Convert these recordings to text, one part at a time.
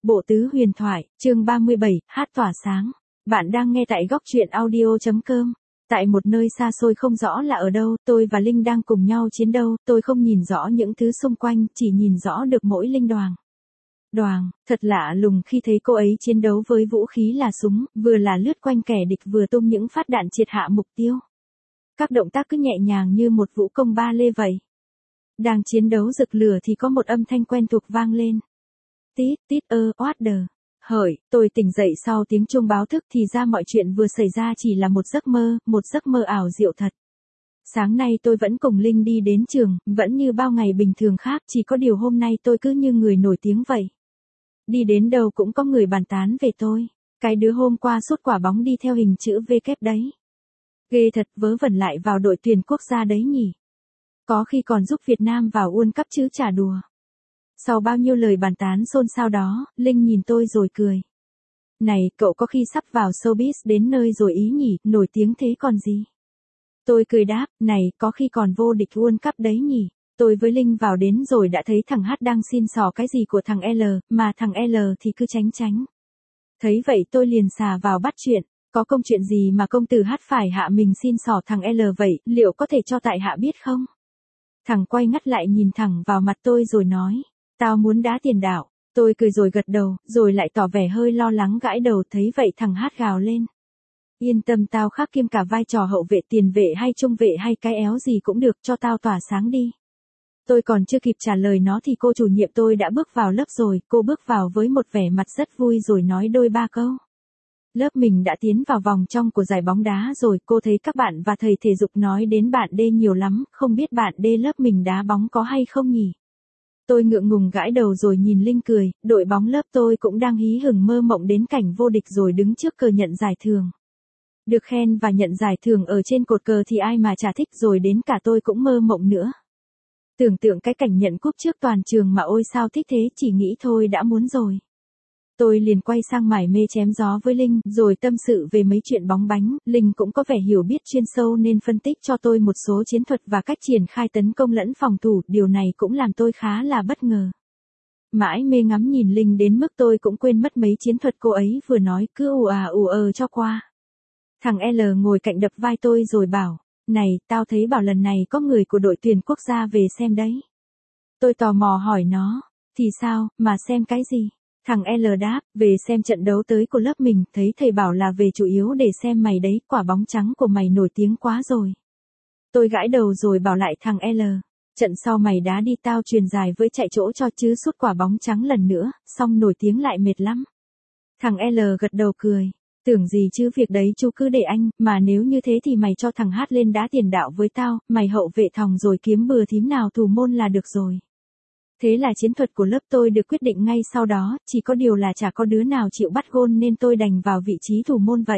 Bộ tứ huyền thoại, chương 37, hát tỏa sáng. Bạn đang nghe tại góc truyện audio.com. Tại một nơi xa xôi không rõ là ở đâu, tôi và Linh đang cùng nhau chiến đấu, tôi không nhìn rõ những thứ xung quanh, chỉ nhìn rõ được mỗi Linh Đoàng. Đoàng, thật lạ lùng khi thấy cô ấy chiến đấu với vũ khí là súng, vừa là lướt quanh kẻ địch vừa tung những phát đạn triệt hạ mục tiêu. Các động tác cứ nhẹ nhàng như một vũ công ba lê vậy. Đang chiến đấu rực lửa thì có một âm thanh quen thuộc vang lên. Tít tít oát đờ. Hỡi, tôi tỉnh dậy sau tiếng chuông báo thức thì ra mọi chuyện vừa xảy ra chỉ là một giấc mơ ảo diệu thật. Sáng nay tôi vẫn cùng Linh đi đến trường, vẫn như bao ngày bình thường khác, chỉ có điều hôm nay tôi cứ như người nổi tiếng vậy. Đi đến đâu cũng có người bàn tán về tôi. Cái đứa hôm qua sút quả bóng đi theo hình chữ V kép đấy. Ghê thật, vớ vẩn lại vào đội tuyển quốc gia đấy nhỉ. Có khi còn giúp Việt Nam vào World Cup chứ chả đùa. Sau bao nhiêu lời bàn tán xôn xao đó, Linh nhìn tôi rồi cười. Này, cậu có khi sắp vào showbiz đến nơi rồi ý nhỉ, nổi tiếng thế còn gì. Tôi cười đáp, này, có khi còn vô địch World Cup đấy nhỉ. Tôi với Linh vào đến rồi đã thấy thằng H đang xin xỏ cái gì của thằng L, mà thằng L thì cứ tránh. Thấy vậy tôi liền xà vào bắt chuyện. Có công chuyện gì mà công tử H phải hạ mình xin xỏ thằng L vậy, liệu có thể cho tại hạ biết không? Thằng quay ngắt lại nhìn thẳng vào mặt tôi rồi nói. Tao muốn đá tiền đạo. Tôi cười rồi gật đầu, rồi lại tỏ vẻ hơi lo lắng gãi đầu. Thấy vậy thằng Hát gào lên. Yên tâm, tao khác kiêm cả vai trò hậu vệ, tiền vệ hay trung vệ hay cái éo gì cũng được, cho tao tỏa sáng đi. Tôi còn chưa kịp trả lời nó thì cô chủ nhiệm tôi đã bước vào lớp rồi. Cô bước vào với một vẻ mặt rất vui rồi nói đôi ba câu. Lớp mình đã tiến vào vòng trong của giải bóng đá rồi. Cô thấy các bạn và thầy thể dục nói đến bạn D nhiều lắm. Không biết bạn D lớp mình đá bóng có hay không nhỉ? Tôi ngượng ngùng gãi đầu rồi nhìn Linh cười. Đội bóng lớp tôi cũng đang hí hửng mơ mộng đến cảnh vô địch rồi đứng trước cờ nhận giải thưởng. Được khen và nhận giải thưởng ở trên cột cờ thì ai mà chả thích, rồi đến cả tôi cũng mơ mộng nữa. Tưởng tượng cái cảnh nhận cúp trước toàn trường mà ôi sao thích thế, chỉ nghĩ thôi đã muốn rồi. Tôi liền quay sang mải mê chém gió với Linh, rồi tâm sự về mấy chuyện bóng bánh. Linh cũng có vẻ hiểu biết chuyên sâu nên phân tích cho tôi một số chiến thuật và cách triển khai tấn công lẫn phòng thủ, điều này cũng làm tôi khá là bất ngờ. Mãi mê ngắm nhìn Linh đến mức tôi cũng quên mất mấy chiến thuật cô ấy vừa nói, cứ ù cho qua. Thằng L ngồi cạnh đập vai tôi rồi bảo, này, tao thấy bảo lần này có người của đội tuyển quốc gia về xem đấy. Tôi tò mò hỏi nó, thì sao, mà xem cái gì? Thằng L đáp, về xem trận đấu tới của lớp mình, thấy thầy bảo là về chủ yếu để xem mày đấy, quả bóng trắng của mày nổi tiếng quá rồi. Tôi gãi đầu rồi bảo lại thằng L, trận sau mày đá đi tao truyền dài với chạy chỗ cho chứ sút quả bóng trắng lần nữa, xong nổi tiếng lại mệt lắm. Thằng L gật đầu cười, tưởng gì chứ việc đấy chú cứ để anh, mà nếu như thế thì mày cho thằng H lên đá tiền đạo với tao, mày hậu vệ thòng rồi kiếm bừa thím nào thủ môn là được rồi. Thế là chiến thuật của lớp tôi được quyết định ngay sau đó, chỉ có điều là chả có đứa nào chịu bắt gôn nên tôi đành vào vị trí thủ môn vậy.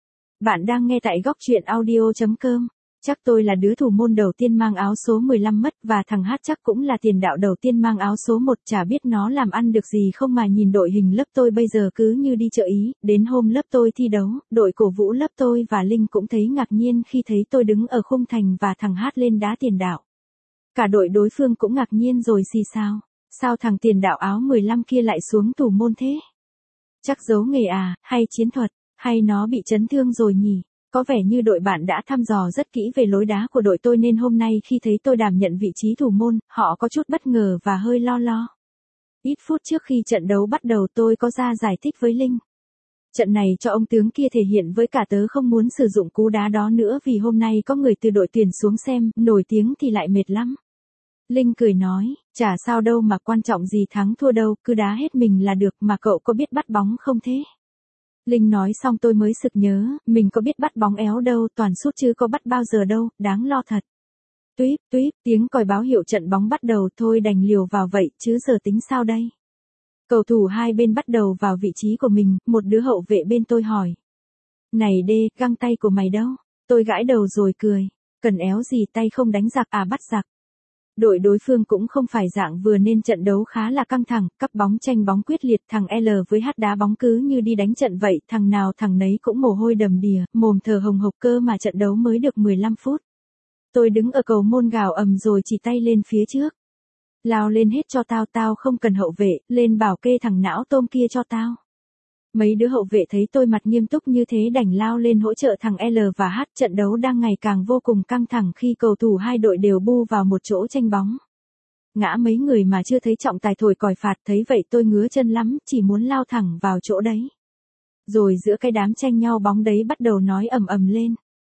Bạn đang nghe tại góc truyện audio.com. Chắc tôi là đứa thủ môn đầu tiên mang áo số 15 mất và thằng Hát chắc cũng là tiền đạo đầu tiên mang áo số 1, chả biết nó làm ăn được gì không mà nhìn đội hình lớp tôi bây giờ cứ như đi chợ Ý. Đến hôm lớp tôi thi đấu, đội cổ vũ lớp tôi và Linh cũng thấy ngạc nhiên khi thấy tôi đứng ở khung thành và thằng Hát lên đá tiền đạo. Cả đội đối phương cũng ngạc nhiên rồi xì xào. Sao thằng tiền đạo áo 15 kia lại xuống thủ môn thế? Chắc giấu nghề à, hay chiến thuật, hay nó bị chấn thương rồi nhỉ? Có vẻ như đội bạn đã thăm dò rất kỹ về lối đá của đội tôi nên hôm nay khi thấy tôi đảm nhận vị trí thủ môn, họ có chút bất ngờ và hơi lo. Ít phút trước khi trận đấu bắt đầu tôi có ra giải thích với Linh. Trận này cho ông tướng kia thể hiện với cả tớ không muốn sử dụng cú đá đó nữa vì hôm nay có người từ đội tuyển xuống xem, nổi tiếng thì lại mệt lắm. Linh cười nói, chả sao đâu mà quan trọng gì thắng thua đâu, cứ đá hết mình là được, mà cậu có biết bắt bóng không thế? Linh nói xong tôi mới sực nhớ, mình có biết bắt bóng éo đâu, toàn sút chứ có bắt bao giờ đâu, đáng lo thật. Tuýp, tiếng còi báo hiệu trận bóng bắt đầu, thôi đành liều vào vậy, chứ giờ tính sao đây? Cầu thủ hai bên bắt đầu vào vị trí của mình, một đứa hậu vệ bên tôi hỏi. Này D, găng tay của mày đâu? Tôi gãi đầu rồi cười, cần éo gì tay không đánh giặc à, bắt giặc. Đội đối phương cũng không phải dạng vừa nên trận đấu khá là căng thẳng, cắp bóng tranh bóng quyết liệt, thằng L với H đá bóng cứ như đi đánh trận vậy, thằng nào thằng nấy cũng mồ hôi đầm đìa, mồm thở hồng hộc cơ mà trận đấu mới được 15 phút. Tôi đứng ở cầu môn gào ầm rồi chỉ tay lên phía trước. Lao lên hết cho tao, tao không cần hậu vệ, lên bảo kê thằng não tôm kia cho tao. Mấy đứa hậu vệ thấy tôi mặt nghiêm túc như thế đành lao lên hỗ trợ thằng L và H. Trận đấu đang ngày càng vô cùng căng thẳng khi cầu thủ hai đội đều bu vào một chỗ tranh bóng. Ngã mấy người mà chưa thấy trọng tài thổi còi phạt, thấy vậy tôi ngứa chân lắm, chỉ muốn lao thẳng vào chỗ đấy. Rồi giữa cái đám tranh nhau bóng đấy bắt đầu nói ầm ầm lên.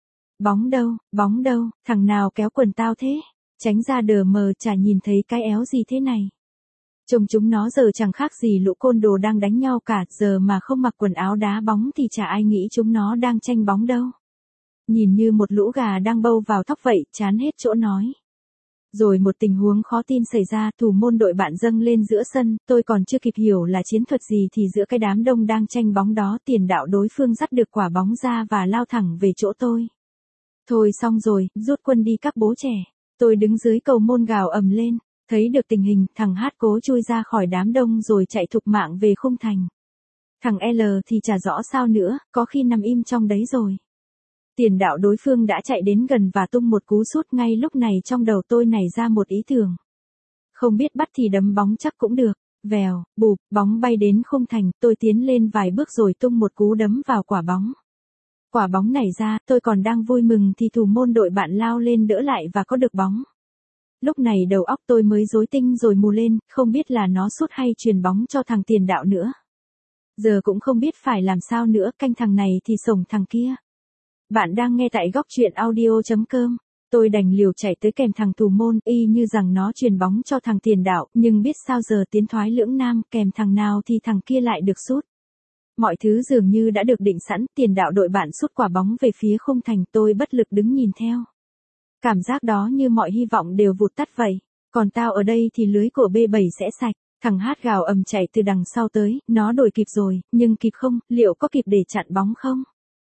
Bóng đâu, thằng nào kéo quần tao thế? Tránh ra đờ mờ, chả nhìn thấy cái éo gì thế này. Trông chúng nó giờ chẳng khác gì lũ côn đồ đang đánh nhau cả, giờ mà không mặc quần áo đá bóng thì chả ai nghĩ chúng nó đang tranh bóng đâu. Nhìn như một lũ gà đang bâu vào thóc vậy, chán hết chỗ nói. Rồi một tình huống khó tin xảy ra, thủ môn đội bạn dâng lên giữa sân, tôi còn chưa kịp hiểu là chiến thuật gì thì giữa cái đám đông đang tranh bóng đó, tiền đạo đối phương dắt được quả bóng ra và lao thẳng về chỗ tôi. Thôi xong rồi, rút quân đi các bố trẻ. Tôi đứng dưới cầu môn gào ầm lên, thấy được tình hình, thằng H cố chui ra khỏi đám đông rồi chạy thục mạng về khung thành. Thằng L thì chả rõ sao nữa, có khi nằm im trong đấy rồi. Tiền đạo đối phương đã chạy đến gần và tung một cú sút, ngay lúc này trong đầu tôi nảy ra một ý tưởng. Không biết bắt thì đấm bóng chắc cũng được. Vèo, bụp, bóng bay đến khung thành, tôi tiến lên vài bước rồi tung một cú đấm vào quả bóng. Quả bóng nảy ra, tôi còn đang vui mừng thì thủ môn đội bạn lao lên đỡ lại và có được bóng. Lúc này đầu óc tôi mới rối tinh rồi mù lên, không biết là nó sút hay chuyền bóng cho thằng tiền đạo nữa. Giờ cũng không biết phải làm sao nữa, canh thằng này thì sổng thằng kia. Bạn đang nghe tại góc truyện audio.com. Tôi đành liều chạy tới kèm thằng thủ môn, y như rằng nó chuyền bóng cho thằng tiền đạo, nhưng biết sao giờ tiến thoái lưỡng nan, kèm thằng nào thì thằng kia lại được sút. Mọi thứ dường như đã được định sẵn, tiền đạo đội bạn sút quả bóng về phía khung thành, tôi bất lực đứng nhìn theo. Cảm giác đó như mọi hy vọng đều vụt tắt vậy, còn tao ở đây thì lưới của B7 sẽ sạch. Thằng Hát gào ầm chạy từ đằng sau tới, nó đuổi kịp rồi, nhưng kịp không, liệu có kịp để chặn bóng không?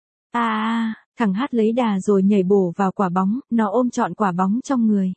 Thằng Hát lấy đà rồi nhảy bổ vào quả bóng, nó ôm trọn quả bóng trong người.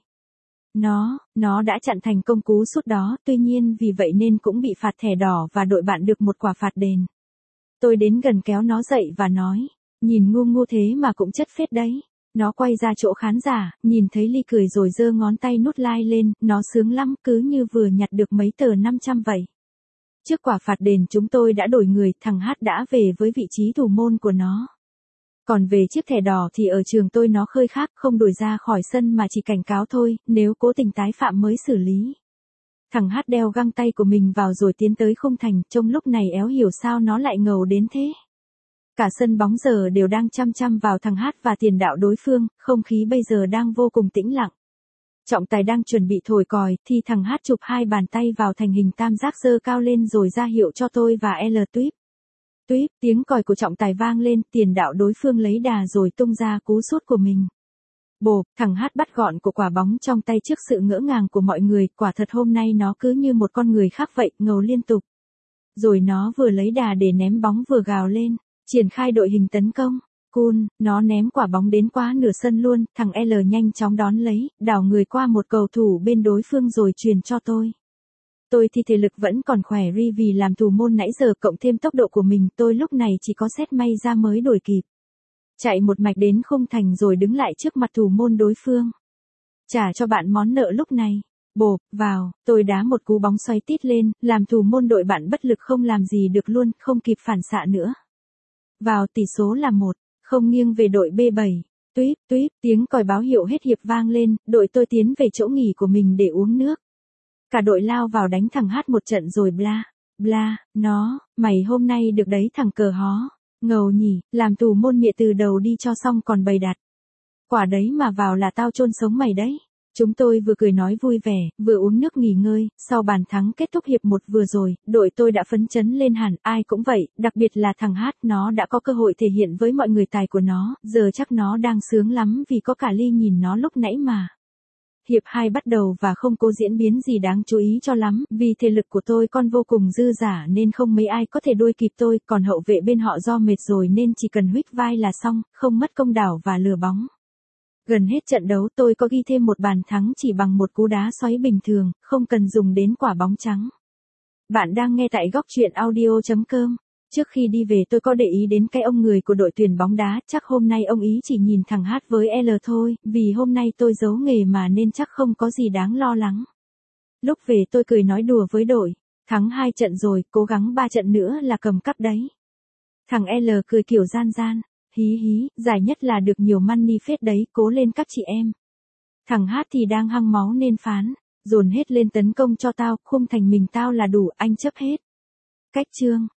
Nó đã chặn thành công cú sút đó, tuy nhiên vì vậy nên cũng bị phạt thẻ đỏ và đội bạn được một quả phạt đền. Tôi đến gần kéo nó dậy và nói, nhìn ngu thế mà cũng chất phết đấy. Nó quay ra chỗ khán giả, nhìn thấy Ly cười rồi giơ ngón tay nút like lên, nó sướng lắm, cứ như vừa nhặt được mấy tờ 500 vậy. Trước quả phạt đền chúng tôi đã đổi người, thằng Hát đã về với vị trí thủ môn của nó. Còn về chiếc thẻ đỏ thì ở trường tôi nó khơi khác, không đuổi ra khỏi sân mà chỉ cảnh cáo thôi, nếu cố tình tái phạm mới xử lý. Thằng Hát đeo găng tay của mình vào rồi tiến tới khung thành, trong lúc này éo hiểu sao nó lại ngầu đến thế. Cả sân bóng giờ đều đang chăm chăm vào thằng Hát và tiền đạo đối phương, không khí bây giờ đang vô cùng tĩnh lặng. Trọng tài đang chuẩn bị thổi còi, thì thằng Hát chụp hai bàn tay vào thành hình tam giác giơ cao lên rồi ra hiệu cho tôi và L tuýp. Tuýp, tiếng còi của trọng tài vang lên, tiền đạo đối phương lấy đà rồi tung ra cú sút của mình. Bộp, thằng Hát bắt gọn của quả bóng trong tay trước sự ngỡ ngàng của mọi người, quả thật hôm nay nó cứ như một con người khác vậy, ngầu liên tục. Rồi nó vừa lấy đà để ném bóng vừa gào lên, triển khai đội hình tấn công. Cool, nó ném quả bóng đến quá nửa sân luôn, thằng L nhanh chóng đón lấy, đảo người qua một cầu thủ bên đối phương rồi truyền cho tôi. Tôi thì thể lực vẫn còn khỏe ri vì làm thủ môn nãy giờ cộng thêm tốc độ của mình, tôi lúc này chỉ có xét may ra mới đuổi kịp. Chạy một mạch đến khung thành rồi đứng lại trước mặt thủ môn đối phương. Trả cho bạn món nợ lúc này. Bộp, vào, tôi đá một cú bóng xoay tít lên, làm thủ môn đội bạn bất lực không làm gì được luôn, không kịp phản xạ nữa. Vào, tỷ số là 1, không nghiêng về đội B7. Tuýp, tiếng còi báo hiệu hết hiệp vang lên, đội tôi tiến về chỗ nghỉ của mình để uống nước. Cả đội lao vào đánh thằng Hát một trận rồi bla, mày hôm nay được đấy thằng cờ hó. Ngầu nhỉ, làm thủ môn mịa từ đầu đi cho xong còn bày đặt. Quả đấy mà vào là tao chôn sống mày đấy. Chúng tôi vừa cười nói vui vẻ, vừa uống nước nghỉ ngơi, sau bàn thắng kết thúc hiệp 1 vừa rồi, đội tôi đã phấn chấn lên hẳn, ai cũng vậy, đặc biệt là thằng Hát, nó đã có cơ hội thể hiện với mọi người tài của nó, giờ chắc nó đang sướng lắm vì có cả Ly nhìn nó lúc nãy mà. Hiệp 2 bắt đầu và không có diễn biến gì đáng chú ý cho lắm, vì thể lực của tôi còn vô cùng dư dả nên không mấy ai có thể đuổi kịp tôi, còn hậu vệ bên họ do mệt rồi nên chỉ cần huých vai là xong, không mất công đảo và lừa bóng. Gần hết trận đấu tôi có ghi thêm một bàn thắng chỉ bằng một cú đá xoáy bình thường, không cần dùng đến quả bóng trắng. Bạn đang nghe tại góc truyện audio.com. Trước khi đi về tôi có để ý đến cái ông người của đội tuyển bóng đá, chắc hôm nay ông ý chỉ nhìn thằng Hát với L thôi, vì hôm nay tôi giấu nghề mà nên chắc không có gì đáng lo lắng. Lúc về tôi cười nói đùa với đội. Thắng 2 trận rồi, cố gắng 3 trận nữa là cầm cúp đấy. Thằng L cười kiểu gian gian. Hí hí, giải nhất là được nhiều money phết đấy, cố lên các chị em. Thằng H thì đang hăng máu nên phán. Dồn hết lên tấn công cho tao, khung thành mình tao là đủ, anh chấp hết. Cách chương.